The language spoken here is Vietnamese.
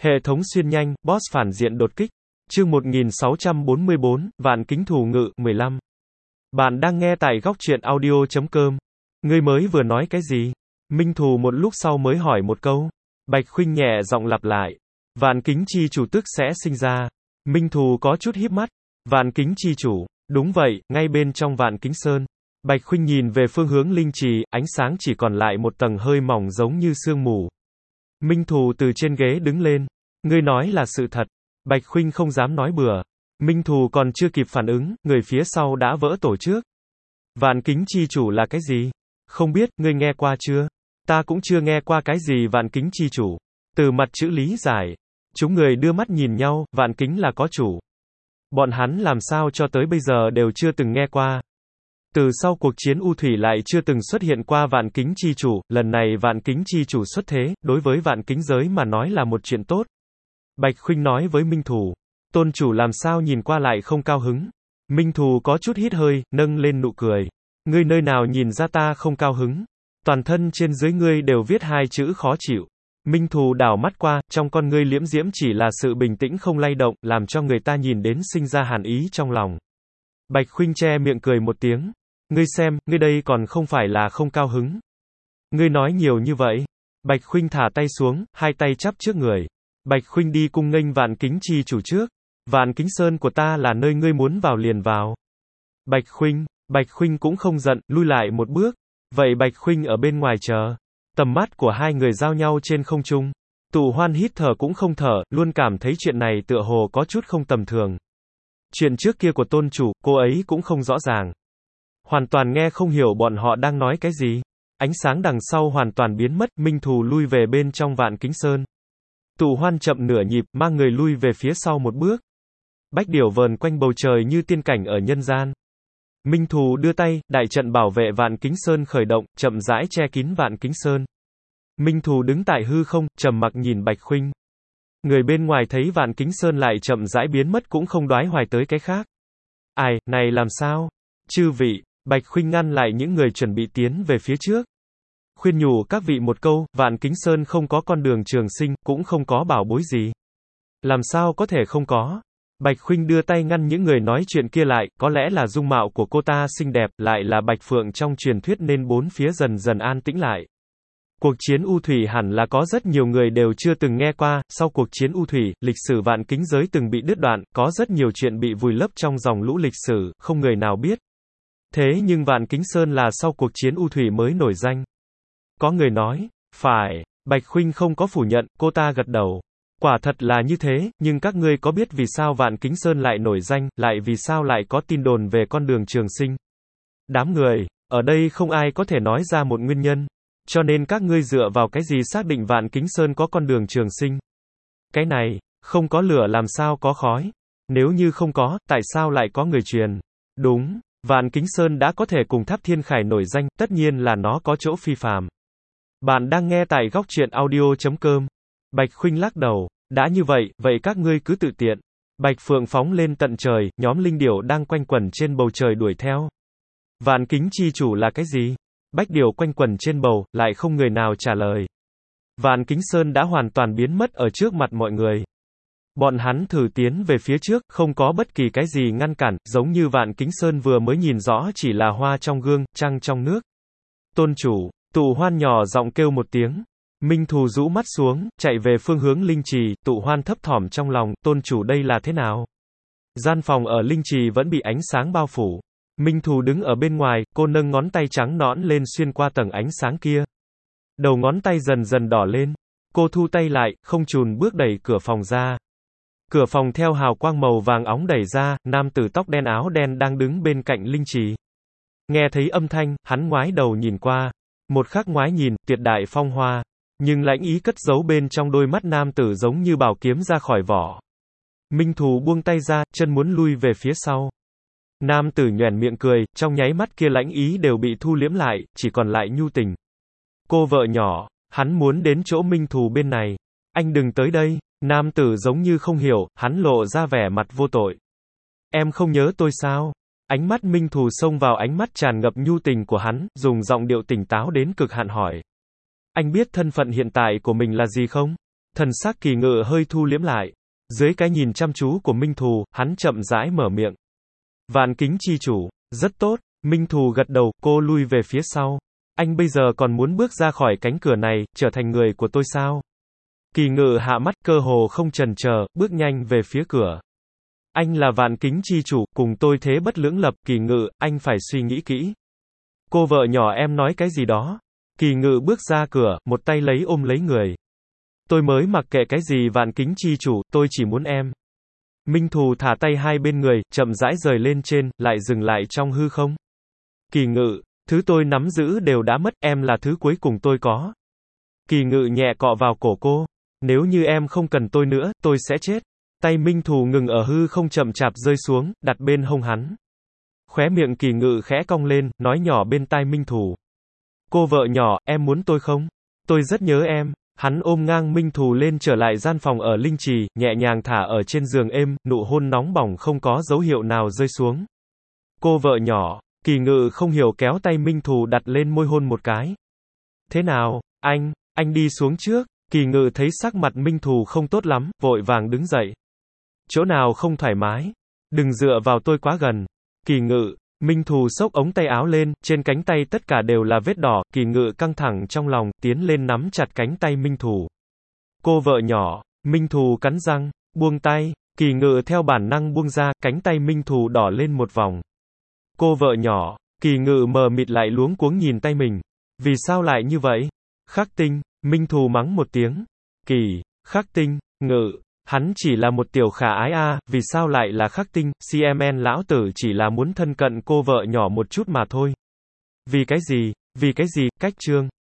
Hệ thống xuyên nhanh, boss phản diện đột kích. Chương 1644, Vạn Kính Thù Ngự, 15. Bạn đang nghe tại góc truyện audio.com. Ngươi mới vừa nói cái gì? Minh Thù một lúc sau mới hỏi một câu. Bạch Khuynh nhẹ giọng lặp lại. Vạn Kính chi chủ tức sẽ sinh ra. Minh Thù có chút híp mắt. Vạn Kính chi chủ. Đúng vậy, ngay bên trong Vạn Kính Sơn. Bạch Khuynh nhìn về phương hướng linh trì, ánh sáng chỉ còn lại một tầng hơi mỏng giống như sương mù. Minh Thù từ trên ghế đứng lên. Ngươi nói là sự thật. Bạch Khuynh không dám nói bừa. Minh Thù còn chưa kịp phản ứng, người phía sau đã vỡ tổ trước. Vạn Kính chi chủ là cái gì? Không biết, ngươi nghe qua chưa? Ta cũng chưa nghe qua cái gì Vạn Kính chi chủ. Từ mặt chữ lý giải. Chúng người đưa mắt nhìn nhau, Vạn Kính là có chủ. Bọn hắn làm sao cho tới bây giờ đều chưa từng nghe qua. Từ sau cuộc chiến U Thủy lại chưa từng xuất hiện qua Vạn Kính chi chủ, lần này Vạn Kính chi chủ xuất thế, đối với Vạn Kính giới mà nói là một chuyện tốt. Bạch Khuynh nói với Minh Thù. Tôn chủ làm sao nhìn qua lại không cao hứng. Minh Thù có chút hít hơi, nâng lên nụ cười. Ngươi nơi nào nhìn ra ta không cao hứng. Toàn thân trên dưới ngươi đều viết hai chữ khó chịu. Minh Thù đảo mắt qua, trong con ngươi liễm diễm chỉ là sự bình tĩnh không lay động, làm cho người ta nhìn đến sinh ra hàn ý trong lòng. Bạch Khuynh che miệng cười một tiếng. Ngươi xem, ngươi đây còn không phải là không cao hứng. Ngươi nói nhiều như vậy. Bạch Khuynh thả tay xuống, hai tay chắp trước người. Bạch Khuynh đi cung nghênh Vạn Kính chi chủ trước. Vạn Kính Sơn của ta là nơi ngươi muốn vào liền vào. Bạch Khuynh cũng không giận, lui lại một bước. Vậy Bạch Khuynh ở bên ngoài chờ. Tầm mắt của hai người giao nhau trên không trung. Tụ Hoan hít thở cũng không thở, luôn cảm thấy chuyện này tựa hồ có chút không tầm thường. Chuyện trước kia của tôn chủ, cô ấy cũng không rõ ràng. Hoàn toàn nghe không hiểu bọn họ đang nói cái gì. Ánh sáng đằng sau hoàn toàn biến mất, Minh Thù lui về bên trong Vạn Kính Sơn. Tụ Hoan chậm nửa nhịp, mang người lui về phía sau một bước. Bách điểu vờn quanh bầu trời như tiên cảnh ở nhân gian. Minh Thù đưa tay, đại trận bảo vệ Vạn Kính Sơn khởi động, chậm rãi che kín Vạn Kính Sơn. Minh Thù đứng tại hư không, trầm mặc nhìn Bạch Khuynh. Người bên ngoài thấy Vạn Kính Sơn lại chậm rãi biến mất cũng không đoái hoài tới cái khác. Ai, này làm sao? Chư vị, Bạch Khuynh ngăn lại những người chuẩn bị tiến về phía trước. Khuyên nhủ các vị một câu, Vạn Kính Sơn không có con đường trường sinh, cũng không có bảo bối gì. Làm sao có thể không có? Bạch Khuynh đưa tay ngăn những người nói chuyện kia lại, có lẽ là dung mạo của cô ta xinh đẹp, lại là Bạch Phượng trong truyền thuyết nên bốn phía dần dần an tĩnh lại. Cuộc chiến U Thủy hẳn là có rất nhiều người đều chưa từng nghe qua, sau cuộc chiến U Thủy, lịch sử Vạn Kính giới từng bị đứt đoạn, có rất nhiều chuyện bị vùi lấp trong dòng lũ lịch sử, không người nào biết. Thế nhưng Vạn Kính Sơn là sau cuộc chiến U Thủy mới nổi danh. Có người nói, phải, Bạch Khuynh không có phủ nhận, cô ta gật đầu. Quả thật là như thế, nhưng các ngươi có biết vì sao Vạn Kính Sơn lại nổi danh, lại vì sao lại có tin đồn về con đường trường sinh? Đám người, ở đây không ai có thể nói ra một nguyên nhân. Cho nên các ngươi dựa vào cái gì xác định Vạn Kính Sơn có con đường trường sinh? Cái này, không có lửa làm sao có khói? Nếu như không có, tại sao lại có người truyền? Đúng, Vạn Kính Sơn đã có thể cùng Tháp Thiên Khải nổi danh, tất nhiên là nó có chỗ phi phàm. Bạn đang nghe tại góc truyện audio.com. Bạch Khuynh lắc đầu. Đã như vậy, vậy các ngươi cứ tự tiện. Bạch Phượng phóng lên tận trời, nhóm linh điểu đang quanh quẩn trên bầu trời đuổi theo. Vạn Kính chi chủ là cái gì? Bách điểu quanh quẩn trên bầu, lại không người nào trả lời. Vạn Kính Sơn đã hoàn toàn biến mất ở trước mặt mọi người. Bọn hắn thử tiến về phía trước, không có bất kỳ cái gì ngăn cản, giống như Vạn Kính Sơn vừa mới nhìn rõ chỉ là hoa trong gương, trăng trong nước. Tôn chủ, Tụ Hoan nhỏ giọng kêu một tiếng. Minh Thù rũ mắt xuống, chạy về phương hướng linh trì, Tụ Hoan thấp thỏm trong lòng, tôn chủ đây là thế nào? Gian phòng ở linh trì vẫn bị ánh sáng bao phủ. Minh Thù đứng ở bên ngoài, cô nâng ngón tay trắng nõn lên xuyên qua tầng ánh sáng kia. Đầu ngón tay dần dần đỏ lên. Cô thu tay lại, không chùn bước đẩy cửa phòng ra. Cửa phòng theo hào quang màu vàng óng đẩy ra, nam tử tóc đen áo đen đang đứng bên cạnh linh trì. Nghe thấy âm thanh, hắn ngoái đầu nhìn qua. Một khắc ngoái nhìn, tuyệt đại phong hoa. Nhưng lãnh ý cất giấu bên trong đôi mắt nam tử giống như bảo kiếm ra khỏi vỏ. Minh Thù buông tay ra, chân muốn lui về phía sau. Nam tử nhoẻn miệng cười, trong nháy mắt kia lãnh ý đều bị thu liễm lại, chỉ còn lại nhu tình. Cô vợ nhỏ, hắn muốn đến chỗ Minh Thù bên này. Anh đừng tới đây. Nam tử giống như không hiểu, hắn lộ ra vẻ mặt vô tội. Em không nhớ tôi sao? Ánh mắt Minh Thù xông vào ánh mắt tràn ngập nhu tình của hắn, dùng giọng điệu tỉnh táo đến cực hạn hỏi. Anh biết thân phận hiện tại của mình là gì không? Thần sắc Kỳ Ngự hơi thu liễm lại. Dưới cái nhìn chăm chú của Minh Thù, hắn chậm rãi mở miệng. Vạn Kính chi chủ, rất tốt. Minh Thù gật đầu, cô lui về phía sau. Anh bây giờ còn muốn bước ra khỏi cánh cửa này, trở thành người của tôi sao? Kỳ Ngự hạ mắt, cơ hồ không chần chờ, bước nhanh về phía cửa. Anh là Vạn Kính chi chủ, cùng tôi thế bất lưỡng lập. Kỳ Ngự, anh phải suy nghĩ kỹ. Cô vợ nhỏ em nói cái gì đó? Kỳ Ngự bước ra cửa, một tay ôm lấy người. Tôi mới mặc kệ cái gì Vạn Kính chi chủ, tôi chỉ muốn em. Minh Thù thả tay hai bên người, chậm rãi rời lên trên, lại dừng lại trong hư không. Kỳ Ngự, thứ tôi nắm giữ đều đã mất, em là thứ cuối cùng tôi có. Kỳ Ngự nhẹ cọ vào cổ cô. Nếu như em không cần tôi nữa, tôi sẽ chết. Tay Minh Thù ngừng ở hư không chậm chạp rơi xuống, đặt bên hông hắn. Khóe miệng Kỳ Ngự khẽ cong lên, nói nhỏ bên tai Minh Thù. Cô vợ nhỏ, em muốn tôi không? Tôi rất nhớ em. Hắn ôm ngang Minh Thù lên trở lại gian phòng ở Linh Trì, nhẹ nhàng thả ở trên giường êm, nụ hôn nóng bỏng không có dấu hiệu nào rơi xuống. Cô vợ nhỏ, Kỳ Ngự không hiểu kéo tay Minh Thù đặt lên môi hôn một cái. Thế nào, anh đi xuống trước. Kỳ Ngự thấy sắc mặt Minh Thù không tốt lắm, vội vàng đứng dậy. Chỗ nào không thoải mái? Đừng dựa vào tôi quá gần. Kỳ Ngự, Minh Thù xốc ống tay áo lên, trên cánh tay tất cả đều là vết đỏ, Kỳ Ngự căng thẳng trong lòng, tiến lên nắm chặt cánh tay Minh Thù. Cô vợ nhỏ, Minh Thù cắn răng, buông tay, Kỳ Ngự theo bản năng buông ra, cánh tay Minh Thù đỏ lên một vòng. Cô vợ nhỏ, Kỳ Ngự mờ mịt lại luống cuống nhìn tay mình. Vì sao lại như vậy? Khắc Tinh, Minh Thù mắng một tiếng. Khắc Tinh, Ngự, hắn chỉ là một tiểu khả ái a, vì sao lại là Khắc Tinh, CMN lão tử chỉ là muốn thân cận cô vợ nhỏ một chút mà thôi. Vì cái gì, cách chương.